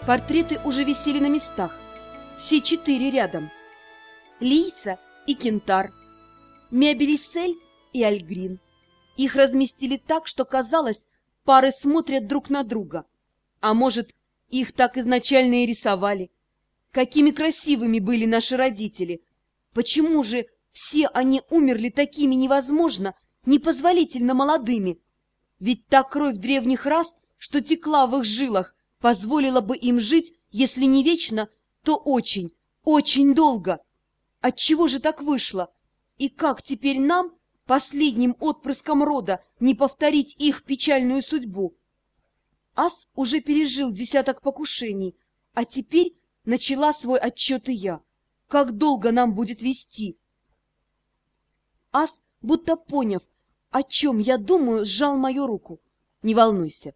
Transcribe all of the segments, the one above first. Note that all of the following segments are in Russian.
Портреты уже висели на местах, все 4 рядом. Лиса и Кентар, Мебелисель и Альгрин. Их разместили так, что казалось, пары смотрят друг на друга. А может, их так изначально и рисовали. Какими красивыми были наши родители! Почему же все они умерли такими невозможно, непозволительно молодыми? Ведь та кровь древних рас, что текла в их жилах, позволила бы им жить, если не вечно, то очень, очень долго. Отчего же так вышло? И как теперь нам, последним отпрыском рода, не повторить их печальную судьбу? Ас уже пережил 10 покушений, а теперь начала свой отчет и я. Как долго нам будет вести? Ас, будто поняв, о чем я думаю, сжал мою руку. Не волнуйся.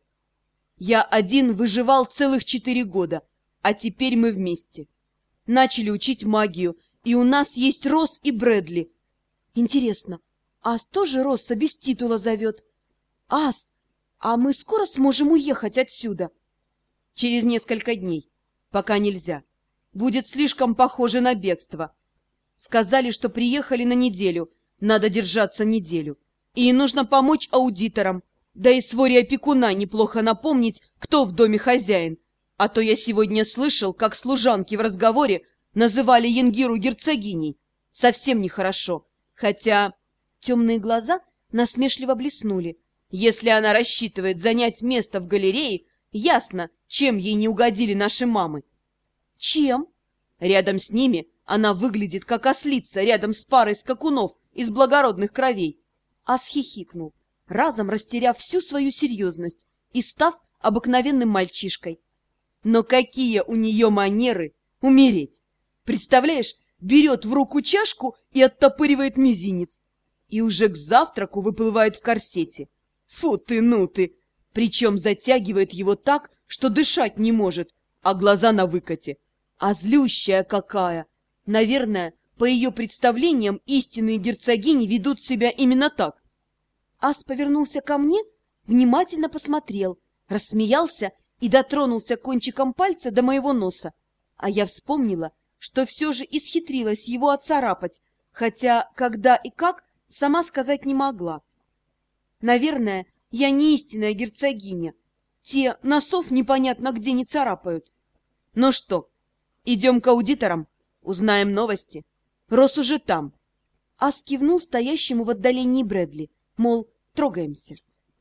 Я один выживал целых 4 года, а теперь мы вместе. Начали учить магию, и у нас есть Росс и Брэдли. Интересно, Ас тоже Росса без титула зовет? Ас, а мы скоро сможем уехать отсюда? Через несколько дней. Пока нельзя. Будет слишком похоже на бегство. Сказали, что приехали на неделю. Надо держаться неделю. И нужно помочь аудиторам. Да и своре опекуна неплохо напомнить, кто в доме хозяин. А то я сегодня слышал, как служанки в разговоре называли Янгиру герцогиней. Совсем нехорошо. Хотя темные глаза насмешливо блеснули. Если она рассчитывает занять место в галерее, ясно, чем ей не угодили наши мамы. Чем? Рядом с ними она выглядит как ослица рядом с парой скакунов из благородных кровей. Ас хихикнул, разом растеряв всю свою серьезность и став обыкновенным мальчишкой. Но какие у нее манеры умереть! Представляешь, берет в руку чашку и оттопыривает мизинец. И уже к завтраку выплывает в корсете. Фу ты, ну ты! Причем затягивает его так, что дышать не может, а глаза на выкате. А злющая какая! Наверное, по ее представлениям, истинные герцогини ведут себя именно так. Ас повернулся ко мне, внимательно посмотрел, рассмеялся и дотронулся кончиком пальца до моего носа. А я вспомнила, что все же исхитрилась его отцарапать, хотя когда и как, сама сказать не могла. Наверное, я не истинная герцогиня. Те носов непонятно где не царапают. Ну что, идем к аудиторам, узнаем новости. Росс уже там. Ас кивнул стоящему в отдалении Брэдли, мол, трогаемся.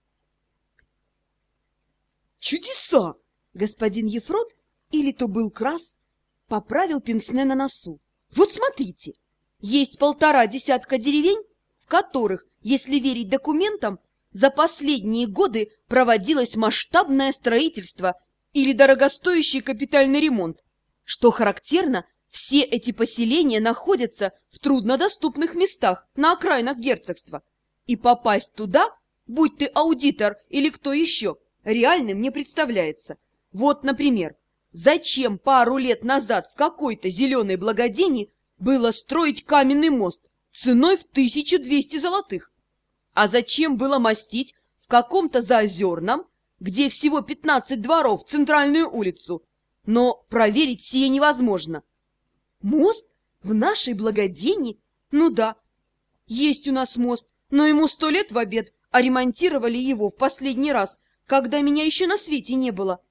Чудеса! Господин Ефрот, или то был Крас, поправил пенсне на носу. Вот смотрите, есть 1,5 десятка деревень, в которых, если верить документам, за последние годы проводилось масштабное строительство или дорогостоящий капитальный ремонт. Что характерно, все эти поселения находятся в труднодоступных местах на окраинах герцогства. И попасть туда, будь ты аудитор или кто еще, реальным не представляется. Вот, например, зачем пару лет назад в какой-то зеленой благодени было строить каменный мост ценой в 1200 золотых? А зачем было мостить в каком-то заозерном, где всего 15 дворов, центральную улицу? Но проверить сие невозможно. Мост в нашей благодени? Ну да, есть у нас мост, но ему 100 лет в обед, а ремонтировали его в последний раз, когда меня еще на свете не было.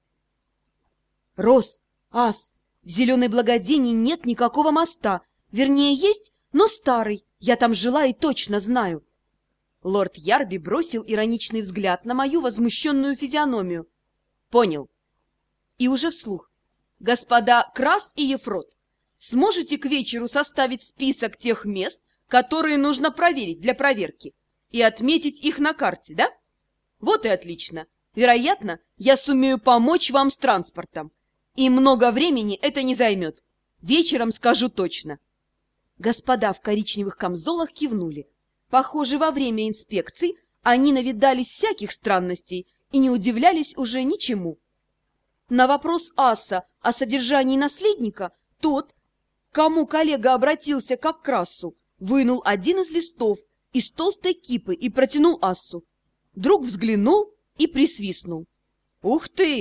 Росс, Ас, в зеленой благодени нет никакого моста. Вернее, есть, но старый. Я там жила и точно знаю. Лорд Ярби бросил ироничный взгляд на мою возмущенную физиономию. Понял. И уже вслух. Господа Крас и Ефрот, сможете к вечеру составить список тех мест, которые нужно проверить для проверки, и отметить их на карте, да? Вот и отлично. Вероятно, я сумею помочь вам с транспортом. И много времени это не займет. Вечером скажу точно. Господа в коричневых камзолах кивнули. Похоже, во время инспекций они навидались всяких странностей и не удивлялись уже ничему. На вопрос Аса о содержании наследника тот, кому коллега обратился как к Красу, вынул один из листов из толстой кипы и протянул Асу. Друг взглянул и присвистнул. «Ух ты!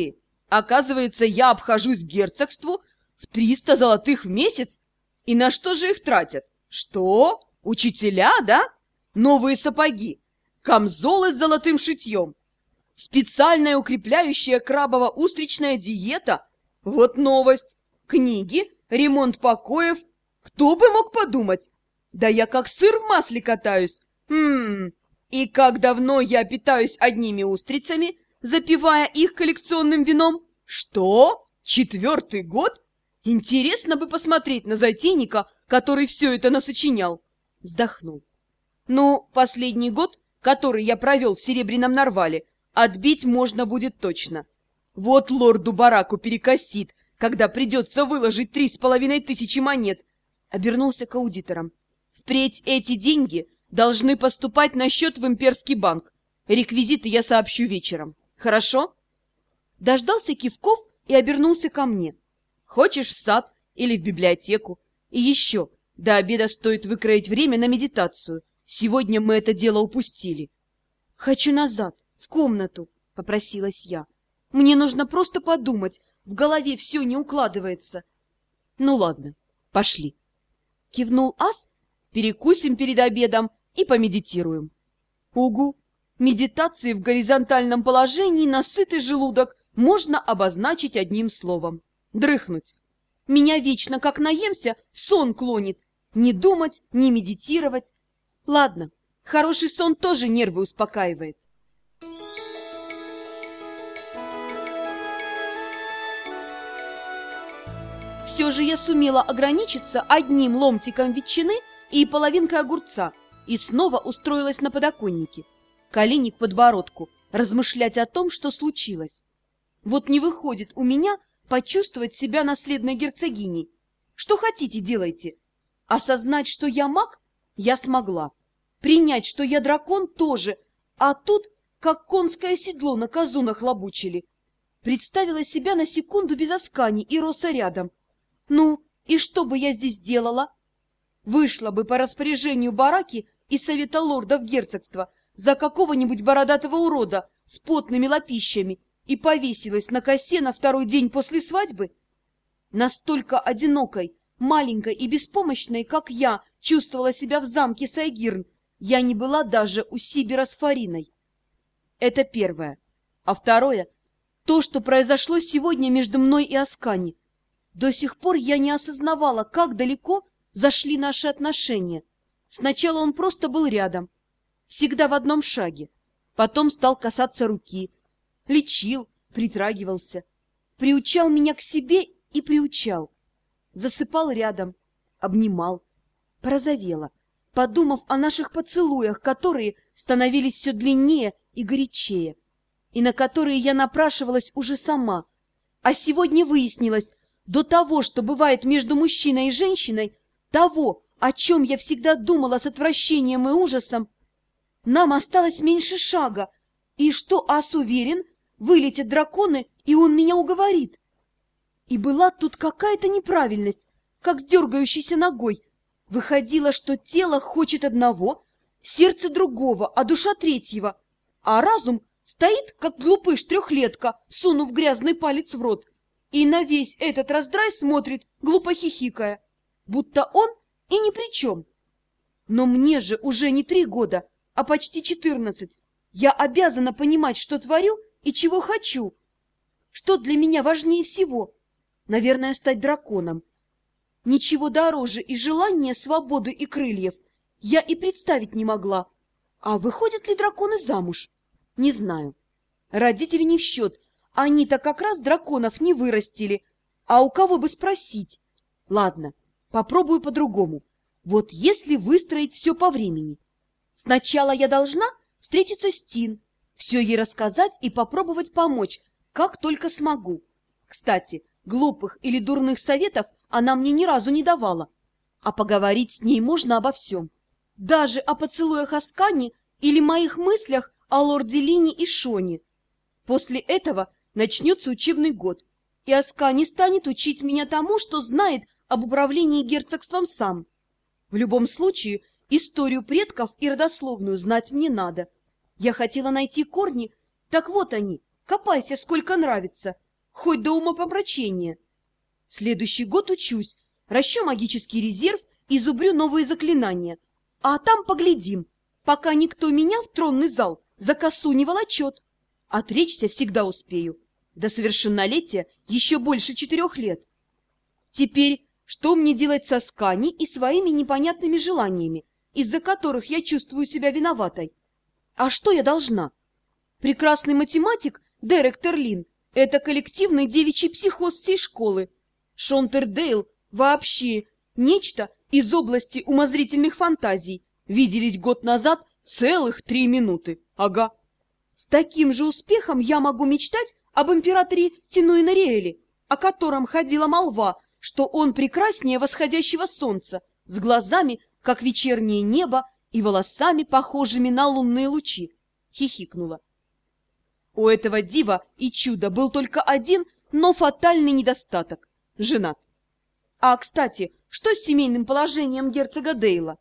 Оказывается, я обхожусь герцогству в 300 золотых в месяц. И на что же их тратят? Что? Учителя, да? Новые сапоги, камзолы с золотым шитьем, специальная укрепляющая крабово-устричная диета. Вот новость. Книги, ремонт покоев. Кто бы мог подумать? Да я как сыр в масле катаюсь. И как давно я питаюсь одними устрицами, запивая их коллекционным вином? Что? 4-й год? Интересно бы посмотреть на затейника, который все это насочинял. Вздохнул. Ну, последний год, который я провел в Серебряном Нарвале, отбить можно будет точно. Вот лорду Бараку перекосит, когда придется выложить 3500 монет. Обернулся к аудиторам. Впредь эти деньги должны поступать на счет в имперский банк. Реквизиты я сообщу вечером. Хорошо? Дождался кивков и обернулся ко мне. Хочешь в сад или в библиотеку? И еще, до обеда стоит выкроить время на медитацию. Сегодня мы это дело упустили. Хочу назад, в комнату, попросилась я. Мне нужно просто подумать, в голове все не укладывается. Ну ладно, пошли. Кивнул ас, перекусим перед обедом и помедитируем. Угу. Медитации в горизонтальном положении на сытый желудок можно обозначить одним словом. Дрыхнуть. Меня вечно, как наемся, в сон клонит. Не думать, не медитировать. Ладно, хороший сон тоже нервы успокаивает. Все же я сумела ограничиться одним ломтиком ветчины и половинкой огурца и снова устроилась на подоконнике, колени к подбородку, размышлять о том, что случилось. Вот не выходит у меня почувствовать себя наследной герцогиней. Что хотите, делайте. Осознать, что я маг, я смогла. Принять, что я дракон, тоже. А тут, как конское седло на козу нахлобучили. Представила себя на секунду без Аскани и Роса рядом. Ну, и что бы я здесь делала? Вышла бы по распоряжению Бараки и совета лордов герцогства за какого-нибудь бородатого урода с потными лапищами и повесилась на косе на второй день после свадьбы? Настолько одинокой, маленькой и беспомощной, как я чувствовала себя в замке Сайгирн, я не была даже у Сибира с Фариной. Это первое. А второе — то, что произошло сегодня между мной и Аскани. До сих пор я не осознавала, как далеко зашли наши отношения. Сначала он просто был рядом, всегда в одном шаге. Потом стал касаться руки, лечил, притрагивался, приучал меня к себе и приучал. Засыпал рядом, обнимал. Порозовела, подумав о наших поцелуях, которые становились все длиннее и горячее, и на которые я напрашивалась уже сама. А сегодня выяснилось, до того, что бывает между мужчиной и женщиной, того, о чем я всегда думала с отвращением и ужасом, нам осталось меньше шага, и что ас уверен, вылетят драконы, и он меня уговорит. И была тут какая-то неправильность, как с дергающейся ногой. Выходило, что тело хочет одного, сердце другого, а душа третьего, а разум стоит, как глупыш-трехлетка, сунув грязный палец в рот, и на весь этот раздрай смотрит, глупо хихикая, будто он и ни при чем. Но мне же уже не 3 года, а почти 14. Я обязана понимать, что творю и чего хочу. Что для меня важнее всего? Наверное, стать драконом. Ничего дороже и желания свободы и крыльев я и представить не могла. А выходят ли драконы замуж? Не знаю. Родители не в счет. Они-то как раз драконов не вырастили. А у кого бы спросить? Ладно, попробую по-другому. Вот если выстроить все по времени. Сначала я должна встретиться с Тин, все ей рассказать и попробовать помочь, как только смогу. Кстати, глупых или дурных советов она мне ни разу не давала. А поговорить с ней можно обо всем. Даже о поцелуях Аскани или моих мыслях о лорде Лине и Шоне. После этого начнется учебный год, и Аскани станет учить меня тому, что знает об управлении герцогством сам. В любом случае, историю предков и родословную знать мне надо. Я хотела найти корни, так вот они, копайся сколько нравится. хоть до умопомрачения. Следующий год учусь, ращу магический резерв и зубрю новые заклинания. А там поглядим, пока никто меня в тронный зал за косу не волочет. Отречься всегда успею. До совершеннолетия еще больше 4 лет. Теперь что мне делать со Скани и своими непонятными желаниями, из-за которых я чувствую себя виноватой? А что я должна? Прекрасный математик Дерек Терлин – это коллективный девичий психоз всей школы. Шонтердейл вообще нечто из области умозрительных фантазий. Виделись год назад целых 3 минуты. Ага. С таким же успехом я могу мечтать об императоре Тинуинариэле, о котором ходила молва, что он прекраснее восходящего солнца, с глазами, как вечернее небо, и волосами, похожими на лунные лучи. Хихикнула. У этого дива и чуда был только один, но фатальный недостаток – женат. А, кстати, что с семейным положением герцога Дейла?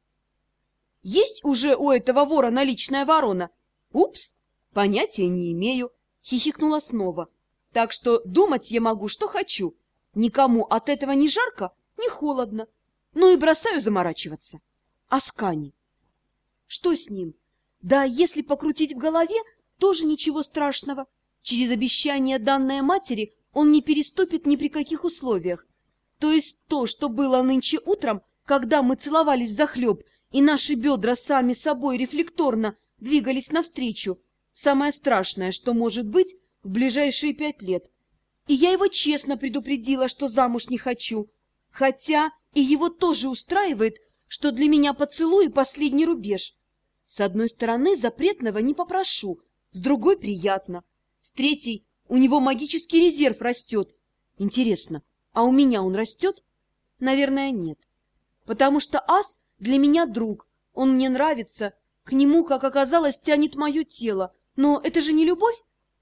Есть уже у этого вора наличная ворона? Упс, понятия не имею, хихикнула снова. Так что думать я могу, что хочу. Никому от этого ни жарко, ни холодно. Ну и бросаю заморачиваться. А Скани? Что с ним? Да если покрутить в голове, тоже ничего страшного. Через обещание, данное матери, он не переступит ни при каких условиях. То есть то, что было нынче утром, когда мы целовались взахлеб, и наши бедра сами собой рефлекторно двигались навстречу, самое страшное, что может быть в ближайшие 5 лет. И я его честно предупредила, что замуж не хочу. Хотя и его тоже устраивает, что для меня поцелуй – последний рубеж. С одной стороны, запретного не попрошу, с другой – приятно. С третьей – у него магический резерв растет. Интересно, а у меня он растет? Наверное, нет. Потому что ас для меня друг, он мне нравится, к нему, как оказалось, тянет мое тело. Но это же не любовь?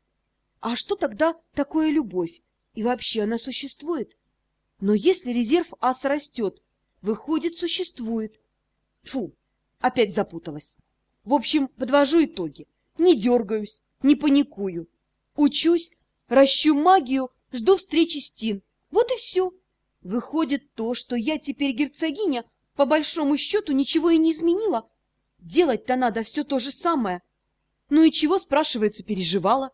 А что тогда такое любовь? И вообще она существует? Но если резерв аса растет, выходит, существует. Фу, опять запуталась. В общем, подвожу итоги. Не дергаюсь, не паникую. Учусь, ращу магию, жду встречи с Тин. Вот и все. Выходит, то, что я теперь герцогиня, по большому счету ничего и не изменила. Делать-то надо все то же самое. Ну и чего, спрашивается, переживала?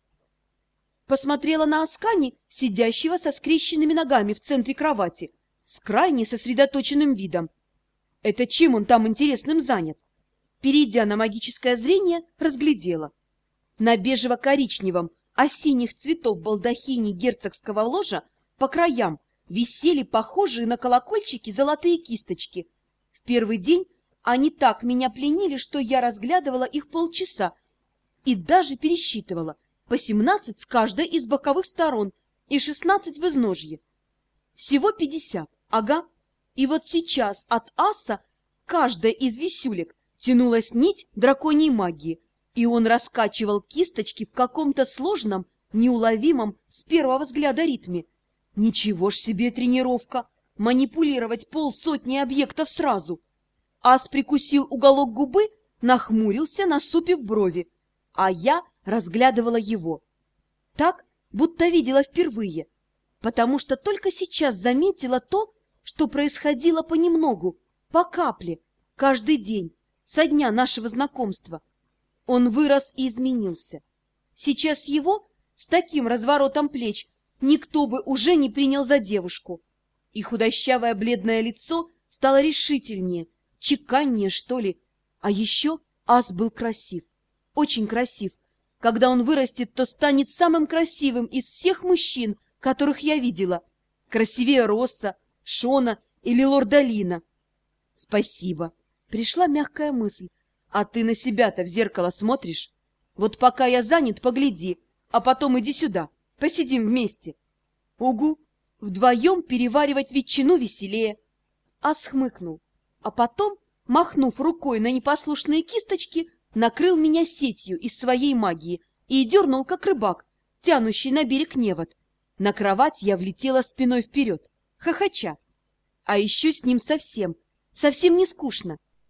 Посмотрела на Аскани, сидящего со скрещенными ногами в центре кровати, с крайне сосредоточенным видом. Это чем он там интересным занят? Перейдя на магическое зрение, разглядела. На бежево-коричневом, осенних цветов балдахине герцогского ложа по краям висели похожие на колокольчики золотые кисточки. В первый день они так меня пленили, что я разглядывала их полчаса и даже пересчитывала. По 17 с каждой из боковых сторон и 16 в изножье. Всего 50, ага. И вот сейчас от аса каждая из висюлек тянулась нить драконьей магии, и он раскачивал кисточки в каком-то сложном, неуловимом с первого взгляда ритме. Ничего ж себе тренировка! Манипулировать 50 объектов сразу! Ас прикусил уголок губы, нахмурился, насупив брови, а я разглядывала его. Так, будто видела впервые, потому что только сейчас заметила то, что происходило понемногу, по капле, каждый день, со дня нашего знакомства. Он вырос и изменился. Сейчас его, с таким разворотом плеч, никто бы уже не принял за девушку. И худощавое бледное лицо стало решительнее, чеканнее, что ли. А еще ас был красив, очень красив. Когда он вырастет, то станет самым красивым из всех мужчин, которых я видела. Красивее Росса, Шона или лорда Лина. Спасибо. Пришла мягкая мысль. А ты на себя-то в зеркало смотришь? Вот пока я занят, погляди, а потом иди сюда, посидим вместе. Угу, вдвоем переваривать ветчину веселее. Ас хмыкнул, а потом, махнув рукой на непослушные кисточки, накрыл меня сетью из своей магии и дернул, как рыбак, тянущий на берег невод. На кровать я влетела спиной вперед, хохоча. А еще с ним совсем не скучно.